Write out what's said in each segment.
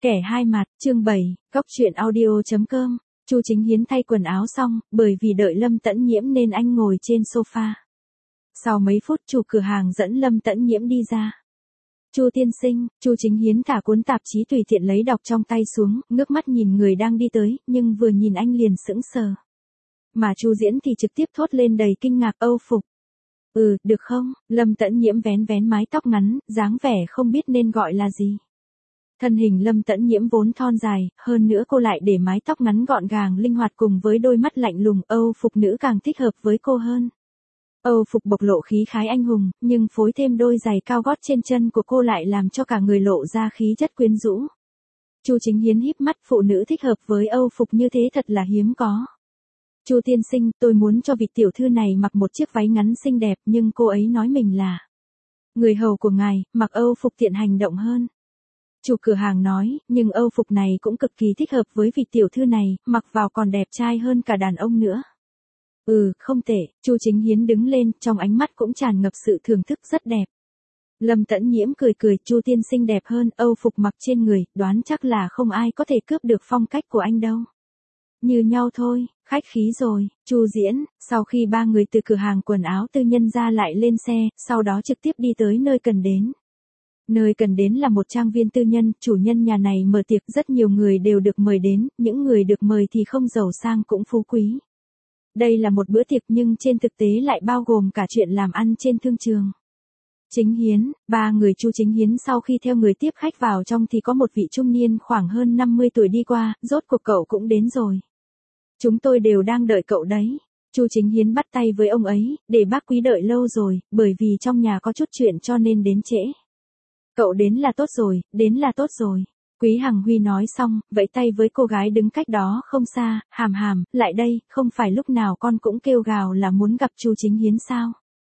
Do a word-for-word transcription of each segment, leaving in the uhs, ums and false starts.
Kẻ hai mặt, chương bảy, góc truyện audio chấm com. Chu Chính Hiến thay quần áo xong, bởi vì đợi Lâm Tẫn Nhiễm nên anh ngồi trên sofa. Sau mấy phút chủ cửa hàng dẫn Lâm Tẫn Nhiễm đi ra. Chu tiên sinh, Chu Chính Hiến thả cuốn tạp chí tùy tiện lấy đọc trong tay xuống, ngước mắt nhìn người đang đi tới, nhưng vừa nhìn anh liền sững sờ. Mà Chu Diễn thì trực tiếp thốt lên đầy kinh ngạc âu phục. Ừ, được không? Lâm Tẫn Nhiễm vén vén mái tóc ngắn, dáng vẻ không biết nên gọi là gì. Thân hình Lâm Tẫn Nhiễm vốn thon dài, hơn nữa cô lại để mái tóc ngắn gọn gàng linh hoạt cùng với đôi mắt lạnh lùng, âu phục nữ càng thích hợp với cô hơn. Âu phục bộc lộ khí khái anh hùng, nhưng phối thêm đôi giày cao gót trên chân của cô lại làm cho cả người lộ ra khí chất quyến rũ. Chu Chính Hiến híp mắt, phụ nữ thích hợp với âu phục như thế thật là hiếm có. Chu tiên sinh, tôi muốn cho vị tiểu thư này mặc một chiếc váy ngắn xinh đẹp, nhưng cô ấy nói mình là người hầu của ngài, mặc âu phục tiện hành động hơn. Chủ cửa hàng nói, nhưng âu phục này cũng cực kỳ thích hợp với vị tiểu thư này, mặc vào còn đẹp trai hơn cả đàn ông nữa. Ừ, không tệ, Chu Chính Hiến đứng lên, trong ánh mắt cũng tràn ngập sự thưởng thức rất đẹp. Lâm Tẫn Nhiễm cười cười, Chu tiên sinh đẹp hơn, âu phục mặc trên người, đoán chắc là không ai có thể cướp được phong cách của anh đâu. Như nhau thôi, khách khí rồi. Chu Diễn, sau khi ba người từ cửa hàng quần áo tư nhân ra lại lên xe, sau đó trực tiếp đi tới nơi cần đến. Nơi cần đến là một trang viên tư nhân, chủ nhân nhà này mở tiệc, rất nhiều người đều được mời đến, những người được mời thì không giàu sang cũng phú quý. Đây là một bữa tiệc nhưng trên thực tế lại bao gồm cả chuyện làm ăn trên thương trường. Chính Hiến, ba người Chu Chính Hiến sau khi theo người tiếp khách vào trong thì có một vị trung niên khoảng hơn năm mươi tuổi đi qua, rốt cuộc cậu cũng đến rồi. Chúng tôi đều đang đợi cậu đấy. Chu Chính Hiến bắt tay với ông ấy, để bác quý đợi lâu rồi, bởi vì trong nhà có chút chuyện cho nên đến trễ. Cậu đến là tốt rồi, đến là tốt rồi. Quý Hằng Huy nói xong, vẫy tay với cô gái đứng cách đó không xa, Hàm Hàm, lại đây, không phải lúc nào con cũng kêu gào là muốn gặp Chu Chính Hiến sao?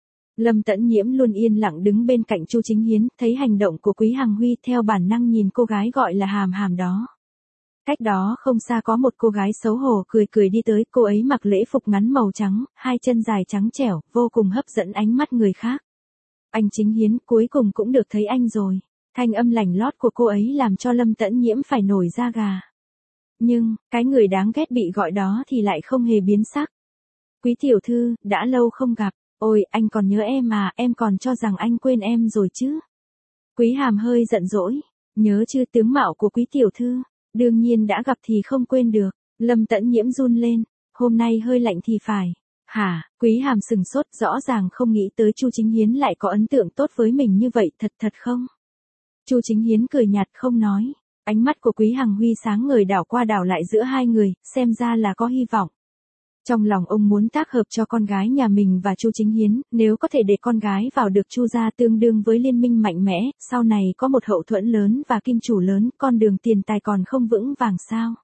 Lâm Tẫn Nhiễm luôn yên lặng đứng bên cạnh Chu Chính Hiến, thấy hành động của Quý Hằng Huy theo bản năng nhìn cô gái gọi là Hàm Hàm đó. Cách đó không xa có một cô gái xấu hổ cười cười đi tới, cô ấy mặc lễ phục ngắn màu trắng, hai chân dài trắng trẻo, vô cùng hấp dẫn ánh mắt người khác. Anh Chính Hiến, cuối cùng cũng được thấy anh rồi. Thanh âm lảnh lót của cô ấy làm cho Lâm Tẫn Nhiễm phải nổi da gà. Nhưng, cái người đáng ghét bị gọi đó thì lại không hề biến sắc. Quý tiểu thư, đã lâu không gặp, ôi, anh còn nhớ em à, em còn cho rằng anh quên em rồi chứ. Quý Hàm hơi giận dỗi, nhớ chưa, tướng mạo của quý tiểu thư, đương nhiên đã gặp thì không quên được. Lâm Tẫn Nhiễm run lên, hôm nay hơi lạnh thì phải. Hả, Quý Hàm sừng sốt, rõ ràng không nghĩ tới Chu Chính Hiến lại có ấn tượng tốt với mình như vậy, thật thật không? Chu Chính Hiến cười nhạt không nói, ánh mắt của Quý Hằng Huy sáng ngời đảo qua đảo lại giữa hai người, xem ra là có hy vọng. Trong lòng ông muốn tác hợp cho con gái nhà mình và Chu Chính Hiến, nếu có thể để con gái vào được Chu gia tương đương với liên minh mạnh mẽ, sau này có một hậu thuẫn lớn và kim chủ lớn, con đường tiền tài còn không vững vàng sao?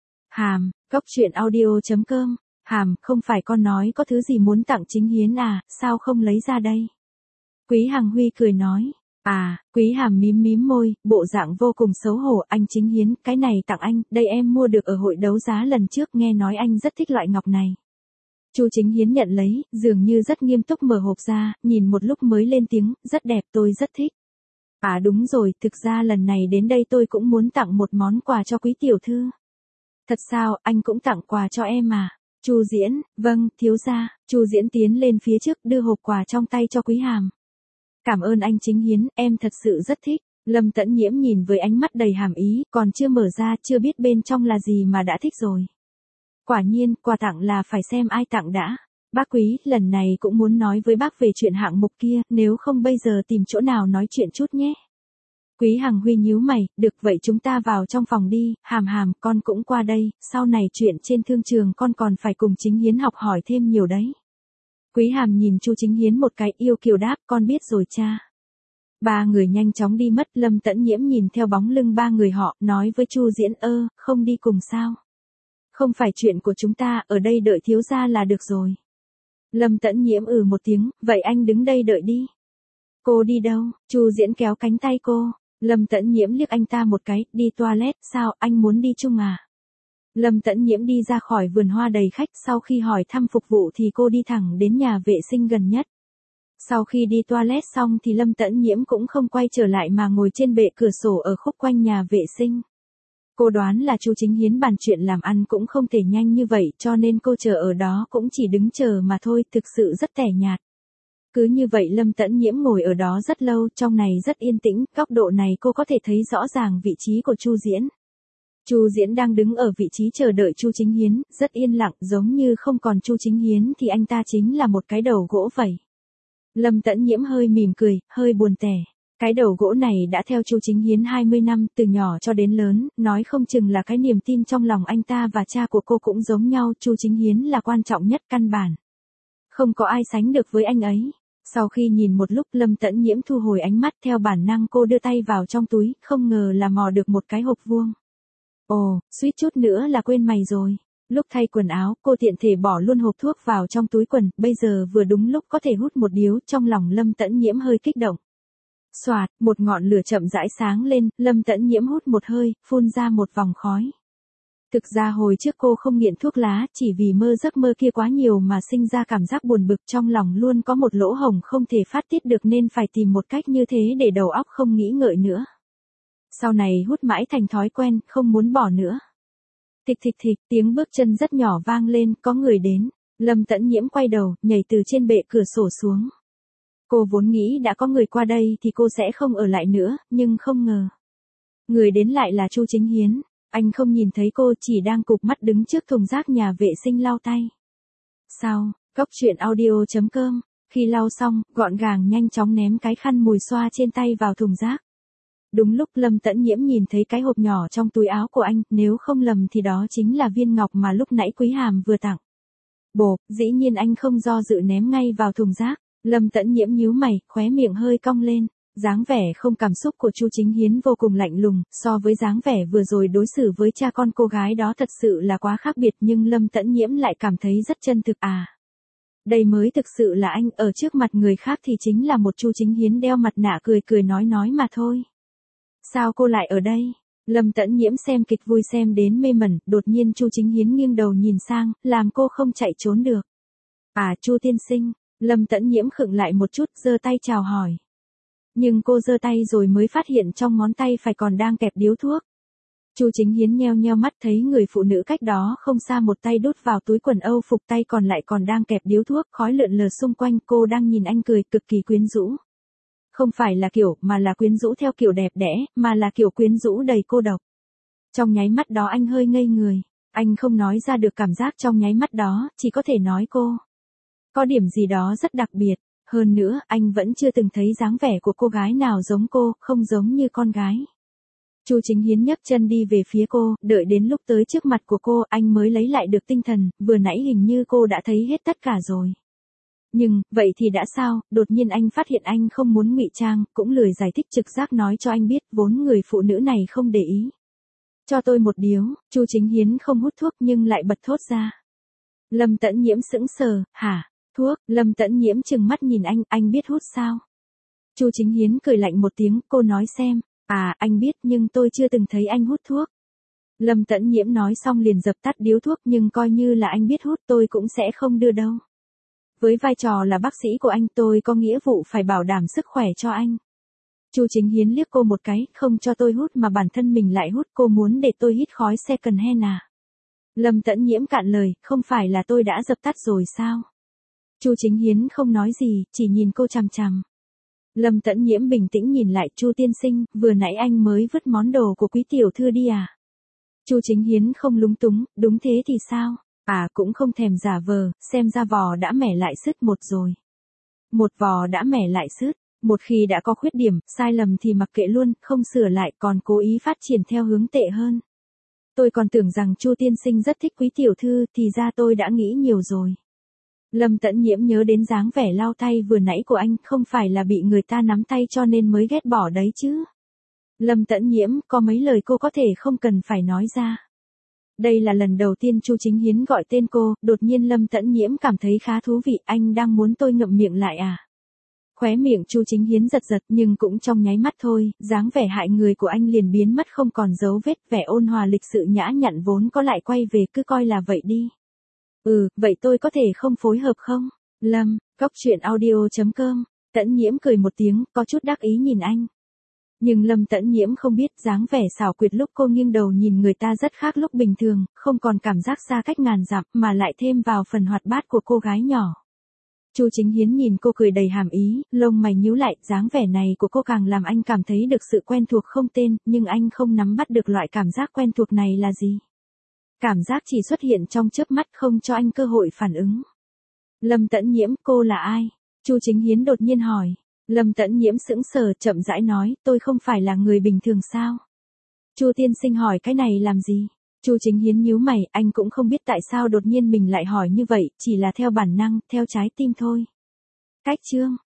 Hàm, góc truyện audio chấm com. Hàm, không phải con nói có thứ gì muốn tặng Chính Hiến à, sao không lấy ra đây? Quý Hằng Huy cười nói, à, Quý Hàm mím mím môi, bộ dạng vô cùng xấu hổ, anh Chính Hiến, cái này tặng anh, đây em mua được ở hội đấu giá lần trước, nghe nói anh rất thích loại ngọc này. Chu Chính Hiến nhận lấy, dường như rất nghiêm túc mở hộp ra, nhìn một lúc mới lên tiếng, rất đẹp, tôi rất thích. À đúng rồi, thực ra lần này đến đây tôi cũng muốn tặng một món quà cho quý tiểu thư. Thật sao, anh cũng tặng quà cho em à? Chu Diễn, vâng, thiếu gia. Chu Diễn tiến lên phía trước đưa hộp quà trong tay cho Quý Hàm. Cảm ơn anh Chính Hiến, em thật sự rất thích. Lâm Tẫn Nhiễm nhìn với ánh mắt đầy hàm ý, còn chưa mở ra, chưa biết bên trong là gì mà đã thích rồi. Quả nhiên, quà tặng là phải xem ai tặng đã. Bác Quý, lần này cũng muốn nói với bác về chuyện hạng mục kia, nếu không bây giờ tìm chỗ nào nói chuyện chút nhé. Quý Hằng Huy nhíu mày, được vậy chúng ta vào trong phòng đi, Hàm Hàm, con cũng qua đây, sau này chuyện trên thương trường con còn phải cùng Chính Hiến học hỏi thêm nhiều đấy. Quý Hàm nhìn Chu Chính Hiến một cái, yêu kiều đáp, con biết rồi cha. Ba người nhanh chóng đi mất, Lâm Tẫn Nhiễm nhìn theo bóng lưng ba người họ, nói với Chu Diễn, ơ, không đi cùng sao? Không phải chuyện của chúng ta, ở đây đợi thiếu gia là được rồi. Lâm Tẫn Nhiễm ừ một tiếng, vậy anh đứng đây đợi đi. Cô đi đâu? Chu Diễn kéo cánh tay cô. Lâm Tẫn Nhiễm liếc anh ta một cái, đi toilet, sao, anh muốn đi chung à? Lâm Tẫn Nhiễm đi ra khỏi vườn hoa đầy khách, sau khi hỏi thăm phục vụ thì cô đi thẳng đến nhà vệ sinh gần nhất. Sau khi đi toilet xong thì Lâm Tẫn Nhiễm cũng không quay trở lại mà ngồi trên bệ cửa sổ ở khúc quanh nhà vệ sinh. Cô đoán là Chu Chính Hiến bàn chuyện làm ăn cũng không thể nhanh như vậy cho nên cô chờ ở đó cũng chỉ đứng chờ mà thôi, thực sự rất tẻ nhạt. Cứ như vậy Lâm Tẫn Nhiễm ngồi ở đó rất lâu, trong này rất yên tĩnh, góc độ này cô có thể thấy rõ ràng vị trí của Chu Diễn. Chu Diễn đang đứng ở vị trí chờ đợi Chu Chính Hiến, rất yên lặng, giống như không còn Chu Chính Hiến thì anh ta chính là một cái đầu gỗ vậy. Lâm Tẫn Nhiễm hơi mỉm cười, hơi buồn tẻ. Cái đầu gỗ này đã theo Chu Chính Hiến hai mươi năm, từ nhỏ cho đến lớn, nói không chừng là cái niềm tin trong lòng anh ta và cha của cô cũng giống nhau, Chu Chính Hiến là quan trọng nhất căn bản. Không có ai sánh được với anh ấy. Sau khi nhìn một lúc Lâm Tẫn Nhiễm thu hồi ánh mắt, theo bản năng cô đưa tay vào trong túi, không ngờ là mò được một cái hộp vuông. Ồ, suýt chút nữa là quên mày rồi. Lúc thay quần áo, cô tiện thể bỏ luôn hộp thuốc vào trong túi quần, bây giờ vừa đúng lúc có thể hút một điếu, trong lòng Lâm Tẫn Nhiễm hơi kích động. Xoạt, một ngọn lửa chậm rãi sáng lên, Lâm Tẫn Nhiễm hút một hơi, phun ra một vòng khói. Thực ra hồi trước cô không nghiện thuốc lá, chỉ vì mơ giấc mơ kia quá nhiều mà sinh ra cảm giác buồn bực, trong lòng luôn có một lỗ hổng không thể phát tiết được nên phải tìm một cách như thế để đầu óc không nghĩ ngợi nữa. Sau này hút mãi thành thói quen, không muốn bỏ nữa. Thịch thịch thịch, tiếng bước chân rất nhỏ vang lên, có người đến. Lâm Tẫn Nhiễm quay đầu, nhảy từ trên bệ cửa sổ xuống. Cô vốn nghĩ đã có người qua đây thì cô sẽ không ở lại nữa, nhưng không ngờ. Người đến lại là Chu Chính Hiến. Anh không nhìn thấy cô, chỉ đang cụp mắt đứng trước thùng rác nhà vệ sinh lau tay. Sau, Cóc Truyện Audio chấm com, khi lau xong, gọn gàng nhanh chóng ném cái khăn mùi xoa trên tay vào thùng rác. Đúng lúc Lâm Tẫn Nhiễm nhìn thấy cái hộp nhỏ trong túi áo của anh, nếu không lầm thì đó chính là viên ngọc mà lúc nãy Quý Hàm vừa tặng. Bộp, dĩ nhiên anh không do dự ném ngay vào thùng rác. Lâm Tẫn Nhiễm nhíu mày, khóe miệng hơi cong lên. Dáng vẻ không cảm xúc của Chu Chính Hiến vô cùng lạnh lùng, so với dáng vẻ vừa rồi đối xử với cha con cô gái đó thật sự là quá khác biệt, nhưng Lâm Tẫn Nhiễm lại cảm thấy rất chân thực à. Đây mới thực sự là anh, ở trước mặt người khác thì chính là một Chu Chính Hiến đeo mặt nạ cười cười nói nói mà thôi. Sao cô lại ở đây? Lâm Tẫn Nhiễm xem kịch vui xem đến mê mẩn, đột nhiên Chu Chính Hiến nghiêng đầu nhìn sang, làm cô không chạy trốn được. À, Chu tiên sinh. Lâm Tẫn Nhiễm khựng lại một chút, giơ tay chào hỏi. Nhưng cô giơ tay rồi mới phát hiện trong ngón tay phải còn đang kẹp điếu thuốc. Chu Chính Hiến nheo nheo mắt thấy người phụ nữ cách đó không xa một tay đút vào túi quần âu phục, tay còn lại còn đang kẹp điếu thuốc, khói lượn lờ xung quanh, cô đang nhìn anh cười cực kỳ quyến rũ. Không phải là kiểu, mà là quyến rũ theo kiểu đẹp đẽ, mà là kiểu quyến rũ đầy cô độc. Trong nháy mắt đó anh hơi ngây người, anh không nói ra được cảm giác trong nháy mắt đó, chỉ có thể nói cô. Có điểm gì đó rất đặc biệt. Hơn nữa, anh vẫn chưa từng thấy dáng vẻ của cô gái nào giống cô, không giống như con gái. Chu Chính Hiến nhấc chân đi về phía cô, đợi đến lúc tới trước mặt của cô, anh mới lấy lại được tinh thần, vừa nãy hình như cô đã thấy hết tất cả rồi. Nhưng, vậy thì đã sao, đột nhiên anh phát hiện anh không muốn ngụy trang, cũng lười giải thích, trực giác nói cho anh biết, vốn người phụ nữ này không để ý. Cho tôi một điếu, Chu Chính Hiến không hút thuốc nhưng lại bật thốt ra. Lâm Tẫn Nhiễm sững sờ, hả? Thuốc, Lâm Tẫn Nhiễm trừng mắt nhìn anh, anh biết hút sao? Chu Chính Hiến cười lạnh một tiếng, cô nói xem, à, anh biết nhưng tôi chưa từng thấy anh hút thuốc. Lâm Tẫn Nhiễm nói xong liền dập tắt điếu thuốc, nhưng coi như là anh biết hút tôi cũng sẽ không đưa đâu. Với vai trò là bác sĩ của anh tôi có nghĩa vụ phải bảo đảm sức khỏe cho anh. Chu Chính Hiến liếc cô một cái, không cho tôi hút mà bản thân mình lại hút, cô muốn để tôi hít khói second hand à? Lâm Tẫn Nhiễm cạn lời, không phải là tôi đã dập tắt rồi sao? Chu Chính Hiến không nói gì, chỉ nhìn cô chằm chằm. Lâm Tẫn Nhiễm bình tĩnh nhìn lại, Chu tiên sinh, vừa nãy anh mới vứt món đồ của quý tiểu thư đi à? Chu Chính Hiến không lúng túng, đúng thế thì sao? À, cũng không thèm giả vờ, xem ra vò đã mẻ lại sứt một rồi. Một vò đã mẻ lại sứt, một khi đã có khuyết điểm, sai lầm thì mặc kệ luôn, không sửa lại, còn cố ý phát triển theo hướng tệ hơn. Tôi còn tưởng rằng Chu tiên sinh rất thích quý tiểu thư, thì ra tôi đã nghĩ nhiều rồi. Lâm Tẫn Nhiễm nhớ đến dáng vẻ lau tay vừa nãy của anh, không phải là bị người ta nắm tay cho nên mới ghét bỏ đấy chứ. Lâm Tẫn Nhiễm, có mấy lời cô có thể không cần phải nói ra. Đây là lần đầu tiên Chu Chính Hiến gọi tên cô, đột nhiên Lâm Tẫn Nhiễm cảm thấy khá thú vị, anh đang muốn tôi ngậm miệng lại à? Khóe miệng Chu Chính Hiến giật giật, nhưng cũng trong nháy mắt thôi, dáng vẻ hại người của anh liền biến mất không còn dấu vết, vẻ ôn hòa lịch sự nhã nhặn vốn có lại quay về, cứ coi là vậy đi. Ừ, vậy tôi có thể không phối hợp không? Lâm, Cóc Truyện Audio chấm com, Tẫn Nhiễm cười một tiếng, có chút đắc ý nhìn anh. Nhưng Lâm Tẫn Nhiễm không biết dáng vẻ xảo quyệt lúc cô nghiêng đầu nhìn người ta rất khác lúc bình thường, không còn cảm giác xa cách ngàn dặm mà lại thêm vào phần hoạt bát của cô gái nhỏ. Chu Chính Hiến nhìn cô cười đầy hàm ý, lông mày nhíu lại, dáng vẻ này của cô càng làm anh cảm thấy được sự quen thuộc không tên, nhưng anh không nắm bắt được loại cảm giác quen thuộc này là gì. Cảm giác chỉ xuất hiện trong chớp mắt không cho anh cơ hội phản ứng. Lâm Tẫn Nhiễm, cô là ai? Chu Chính Hiến đột nhiên hỏi. Lâm Tẫn Nhiễm sững sờ, chậm rãi nói, tôi không phải là người bình thường sao? Chu tiên sinh hỏi cái này làm gì? Chu Chính Hiến nhíu mày, anh cũng không biết tại sao đột nhiên mình lại hỏi như vậy, chỉ là theo bản năng, theo trái tim thôi. Cách chương